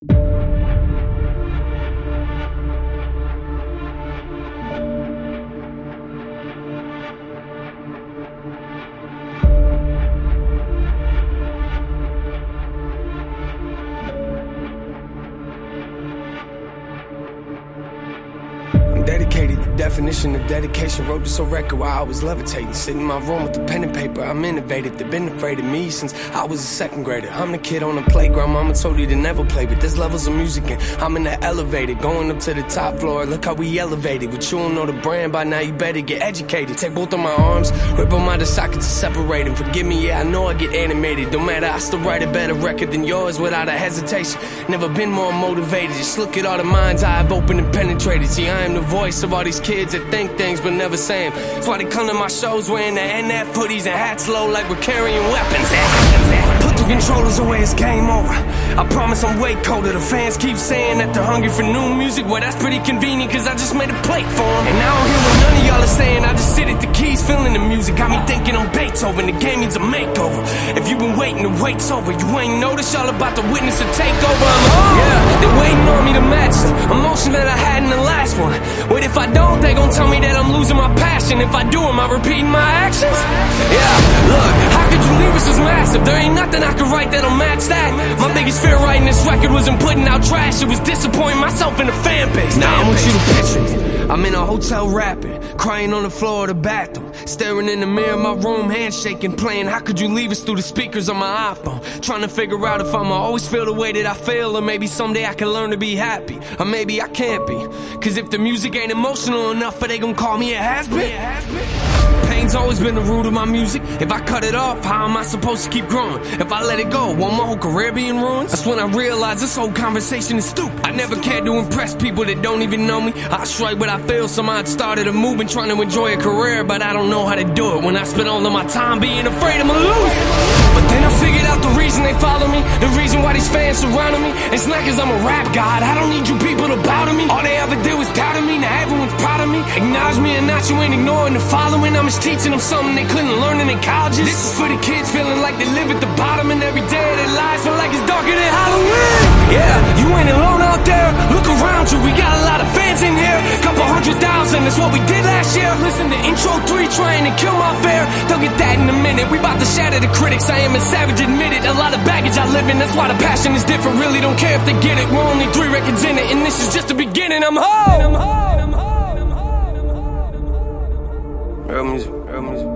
Dedicated, the definition of dedication. Wrote this on record while I was levitating, sitting in my room with the pen and paper. I'm innovative, they've been afraid of me since I was a second grader. I'm the kid on the playground, mama told you to never play, but there's levels of music and I'm in the elevator, going up to the top floor. Look how we elevated, but you don't know the brand by now, you better get educated. Take both of my arms, rip them out the sockets and separate them. Forgive me, yeah, I know I get animated. Don't matter, I still write a better record than yours without a hesitation. Never been more motivated, just look at all the minds I've opened and penetrated. See, I am the voice of all these kids that think things but never say them. That's why they come to my shows wearing the NF hoodies and hats low like we're carrying weapons. Put the controllers away, it's game over. I promise I'm way colder. The fans keep saying that they're hungry for new music. Well, that's pretty convenient, cause I just made a plate for them. And I don't hear what none of y'all are saying. I just sit at the keys feeling the music. Got me thinking I'm Beethoven, the game needs a makeover. If you've been waiting, the wait's over. You ain't noticed y'all about to witness a takeover. I'm on. Yeah, they're waiting on me to match the emotion that I had in the last one. What if I don't? They gon' tell me that I'm losing my passion. If I do, am I repeating my actions? Yeah, look, how could you leave us as massive? There ain't nothing I could write that'll match that. My biggest fear writing this record wasn't putting out trash. It was disappointing myself in the fan base. Now I want you to picture it. I'm in a hotel rapping, crying on the floor of the bathroom, staring in the mirror of my room, handshaking, playing How Could You Leave Us through the speakers on my iPhone, trying to figure out if I'ma always feel the way that I feel, or maybe someday I can learn to be happy, or maybe I can't be. Cause if the music ain't emotional enough, they gon' call me a has-been. Pain's always been the root of my music. If I cut it off, how am I supposed to keep growing? If I let it go, won't my whole career be in ruins? That's when I realized this whole conversation is stupid. I never cared to impress people that don't even know me. I strike what I feel, somehow it started a movement, trying to enjoy a career, but I don't know how to do it when I spend all of my time being afraid I'ma lose it. But then I figured out the reason they follow me, the reason why these fans surrounding me. It's not cause I'm a rap god, I don't need you people to bow to me. All they ever did was doubt me, now everyone's proud of me. Acknowledge me and not you ain't ignoring the following. I'm just teaching them something they couldn't learn in their colleges. This is for the kids feeling like they live at the bottom, and every day of their lives feel like it's darker than Halloween. Yeah, you ain't alone out there, look around you, we got a lot of fans in here. Couple 100,000, that's what we did last year. Listen to intro 3 trying to kill my fare. They'll get that in a minute, we bout to shatter the critics. I am a savage, admit it, a lot of baggage I live in. That's why the passion is different, really don't care if they get it. We're only 3 records in it, and this is just the beginning. I'm home. Real music, real music.